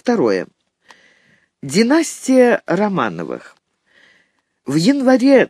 Второе. Династия Романовых. В январе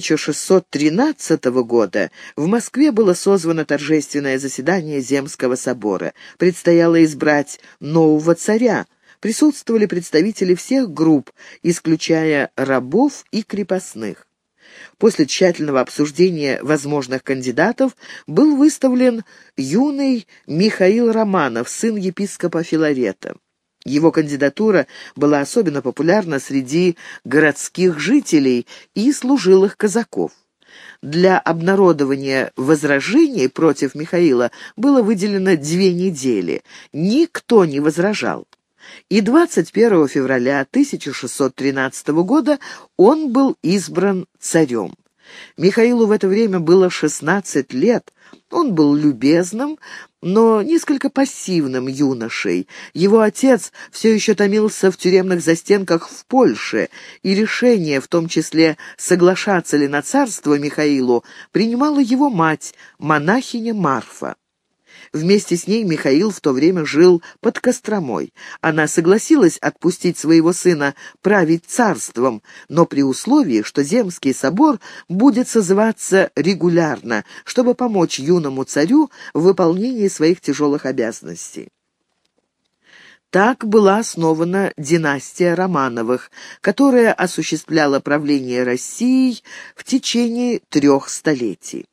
1613 года в Москве было созвано торжественное заседание Земского собора. Предстояло избрать нового царя. Присутствовали представители всех групп, исключая рабов и крепостных. После тщательного обсуждения возможных кандидатов был выставлен юный Михаил Романов, сын епископа Филарета. Его кандидатура была особенно популярна среди городских жителей и служилых казаков. Для обнародования возражений против Михаила было выделено 2 недели. Никто не возражал. И 21 февраля 1613 года он был избран царем. Михаилу в это время было 16 лет. Он был любезным, но несколько пассивным юношей. Его отец все еще томился в тюремных застенках в Польше, и решение, в том числе соглашаться ли на царство Михаилу, принимала его мать, монахиня Марфа. Вместе с ней Михаил в то время жил под Костромой. Она согласилась отпустить своего сына править царством, но при условии, что Земский собор будет созываться регулярно, чтобы помочь юному царю в выполнении своих тяжелых обязанностей. Так была основана династия Романовых, которая осуществляла правление Россией в течение 3 столетий.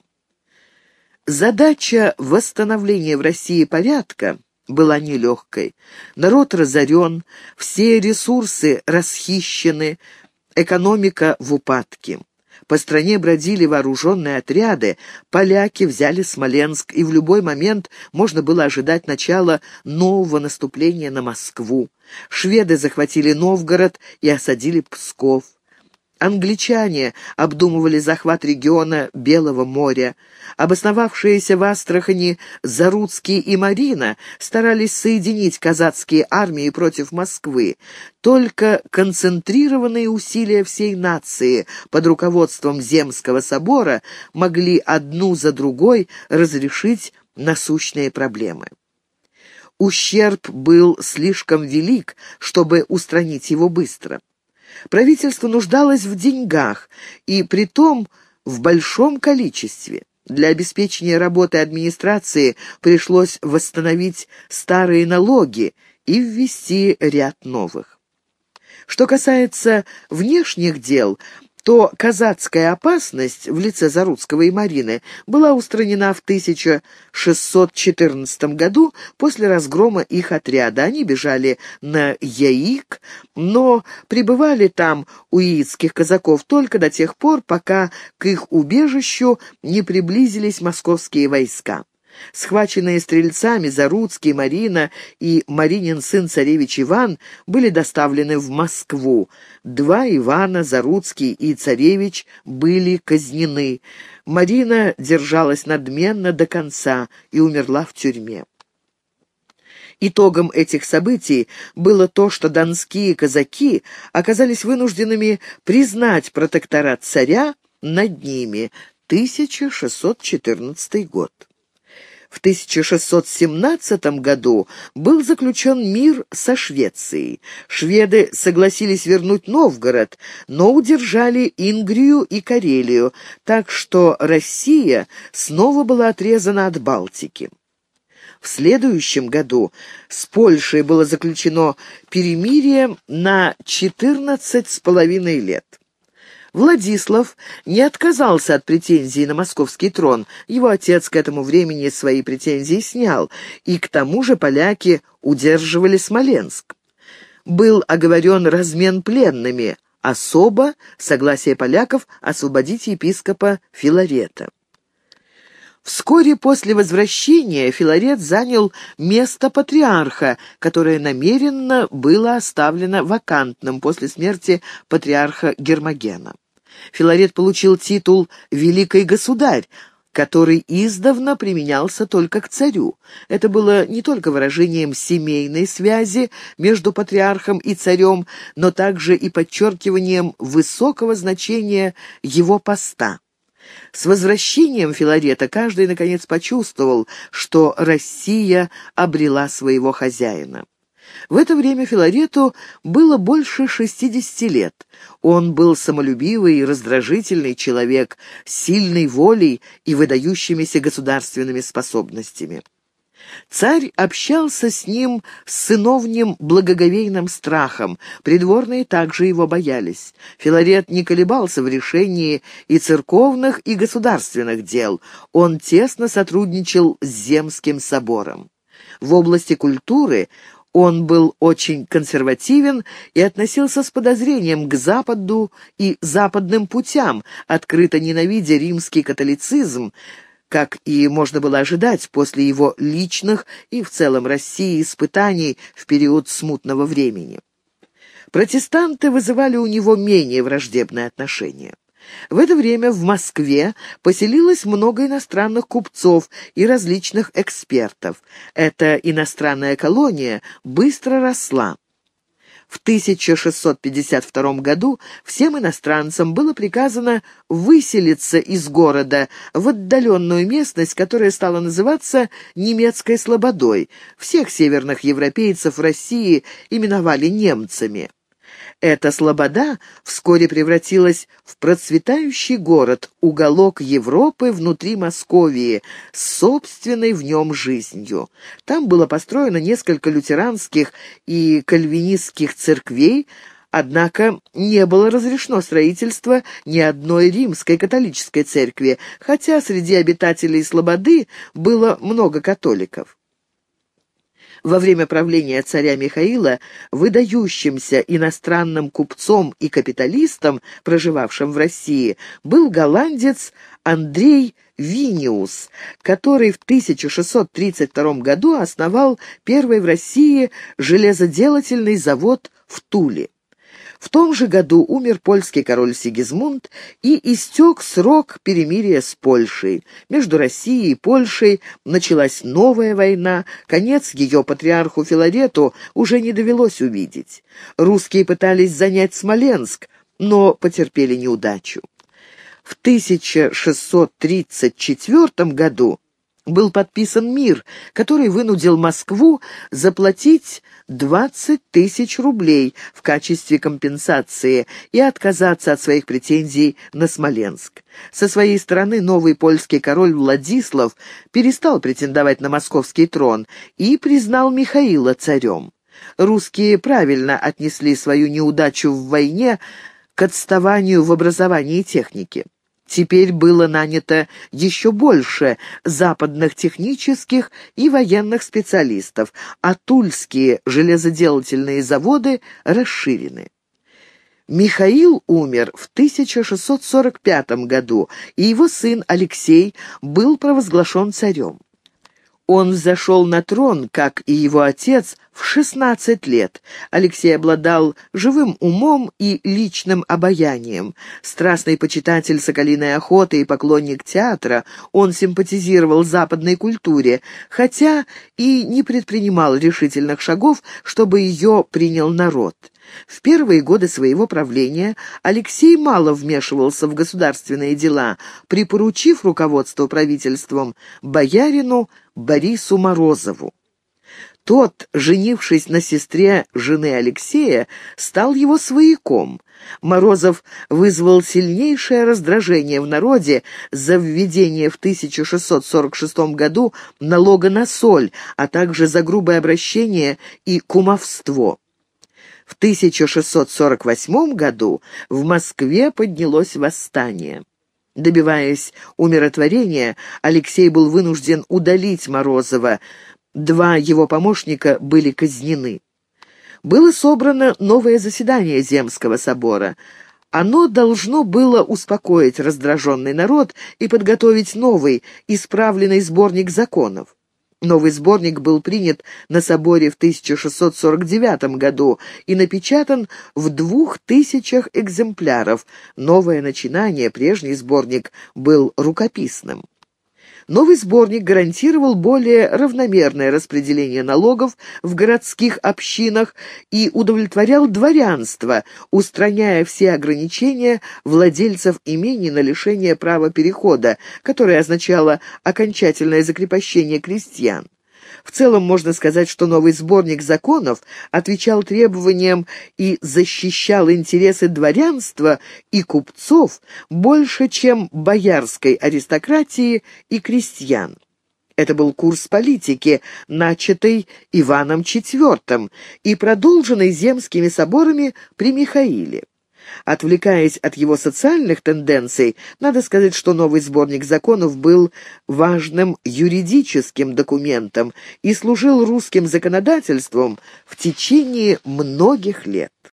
Задача восстановления в России порядка была нелегкой. Народ разорен, все ресурсы расхищены, экономика в упадке. По стране бродили вооруженные отряды, поляки взяли Смоленск, и в любой момент можно было ожидать начала нового наступления на Москву. Шведы захватили Новгород и осадили Псков. Англичане обдумывали захват региона Белого моря. Обосновавшиеся в Астрахани Заруцкий и Марина старались соединить казацкие армии против Москвы. Только концентрированные усилия всей нации под руководством Земского собора могли одну за другой разрешить насущные проблемы. Ущерб был слишком велик, чтобы устранить его быстро. Правительство нуждалось в деньгах, и притом в большом количестве. Для обеспечения работы администрации пришлось восстановить старые налоги и ввести ряд новых. Что касается внешних дел, то казацкая опасность в лице Заруцкого и Марины была устранена в 1614 году после разгрома их отряда. Они бежали на Яик, но пребывали там у яицких казаков только до тех пор, пока к их убежищу не приблизились московские войска. Схваченные стрельцами Заруцкий, Марина и Маринин сын царевич Иван были доставлены в Москву. 2 Ивана, Заруцкий и царевич, были казнены. Марина держалась надменно до конца и умерла в тюрьме. Итогом этих событий было то, что донские казаки оказались вынужденными признать протекторат царя над ними. 1614 год. В 1617 году был заключен мир со Швецией. Шведы согласились вернуть Новгород, но удержали Ингрию и Карелию, так что Россия снова была отрезана от Балтики. В следующем году с Польшей было заключено перемирие на 14,5 лет. Владислав не отказался от претензий на московский трон. Его отец к этому времени свои претензии снял, и к тому же поляки удерживали Смоленск. Был оговорен размен пленными, особо согласие поляков освободить епископа Филарета. Вскоре после возвращения Филарет занял место патриарха, которое намеренно было оставлено вакантным после смерти патриарха Гермогена. Филарет получил титул «Великий государь», который издавна применялся только к царю. Это было не только выражением семейной связи между патриархом и царем, но также и подчеркиванием высокого значения его поста. С возвращением Филарета каждый, наконец, почувствовал, что Россия обрела своего хозяина. В это время Филарету было больше 60 лет. Он был самолюбивый и раздражительный человек, с сильной волей и выдающимися государственными способностями. Царь общался с ним с сыновним благоговейным страхом, придворные также его боялись. Филарет не колебался в решении и церковных, и государственных дел. Он тесно сотрудничал с Земским собором. В области культуры он был очень консервативен и относился с подозрением к Западу и западным путям, открыто ненавидя римский католицизм, как и можно было ожидать после его личных и в целом России испытаний в период смутного времени. Протестанты вызывали у него менее враждебное отношение. В это время в Москве поселилось много иностранных купцов и различных экспертов. Эта иностранная колония быстро росла. В 1652 году всем иностранцам было приказано выселиться из города в отдаленную местность, которая стала называться Немецкой Слободой. Всех северных европейцев в России именовали немцами. Эта слобода вскоре превратилась в процветающий город, уголок Европы внутри Московии, с собственной в нем жизнью. Там было построено несколько лютеранских и кальвинистских церквей, однако не было разрешено строительство ни одной римской католической церкви, хотя среди обитателей слободы было много католиков. Во время правления царя Михаила выдающимся иностранным купцом и капиталистом, проживавшим в России, был голландец Андрей Виниус, который в 1632 году основал первый в России железоделательный завод в Туле. В том же году умер польский король Сигизмунд и истек срок перемирия с Польшей. Между Россией и Польшей началась новая война, конец ее патриарху Филарету уже не довелось увидеть. Русские пытались занять Смоленск, но потерпели неудачу. В 1634 году был подписан мир, который вынудил Москву заплатить 20 тысяч рублей в качестве компенсации и отказаться от своих претензий на Смоленск. Со своей стороны новый польский король Владислав перестал претендовать на московский трон и признал Михаила царем. Русские правильно отнесли свою неудачу в войне к отставанию в образовании и технике. Теперь было нанято еще больше западных технических и военных специалистов, а тульские железоделательные заводы расширены. Михаил умер в 1645 году, и его сын Алексей был провозглашен царем. Он взошел на трон, как и его отец, в 16 лет. Алексей обладал живым умом и личным обаянием. Страстный почитатель соколиной охоты и поклонник театра, он симпатизировал западной культуре, хотя и не предпринимал решительных шагов, чтобы ее принял народ. В первые годы своего правления Алексей мало вмешивался в государственные дела, припоручив руководство правительством боярину Борису Морозову. Тот, женившись на сестре жены Алексея, стал его свояком. Морозов вызвал сильнейшее раздражение в народе за введение в 1646 году налога на соль, а также за грубое обращение и кумовство. В 1648 году в Москве поднялось восстание. Добиваясь умиротворения, Алексей был вынужден удалить Морозова. Два его помощника были казнены. Было собрано новое заседание Земского собора. Оно должно было успокоить раздраженный народ и подготовить новый, исправленный сборник законов. Новый сборник был принят на соборе в 1649 году и напечатан в 2000 экземпляров. Новое начинание, прежний сборник, был рукописным. Новый сборник гарантировал более равномерное распределение налогов в городских общинах и удовлетворял дворянство, устраняя все ограничения владельцев имений на лишение права перехода, которое означало окончательное закрепощение крестьян. В целом можно сказать, что новый сборник законов отвечал требованиям и защищал интересы дворянства и купцов больше, чем боярской аристократии и крестьян. Это был курс политики, начатый Иваном IV и продолженный земскими соборами при Михаиле. Отвлекаясь от его социальных тенденций, надо сказать, что новый сборник законов был важным юридическим документом и служил русским законодательством в течение многих лет.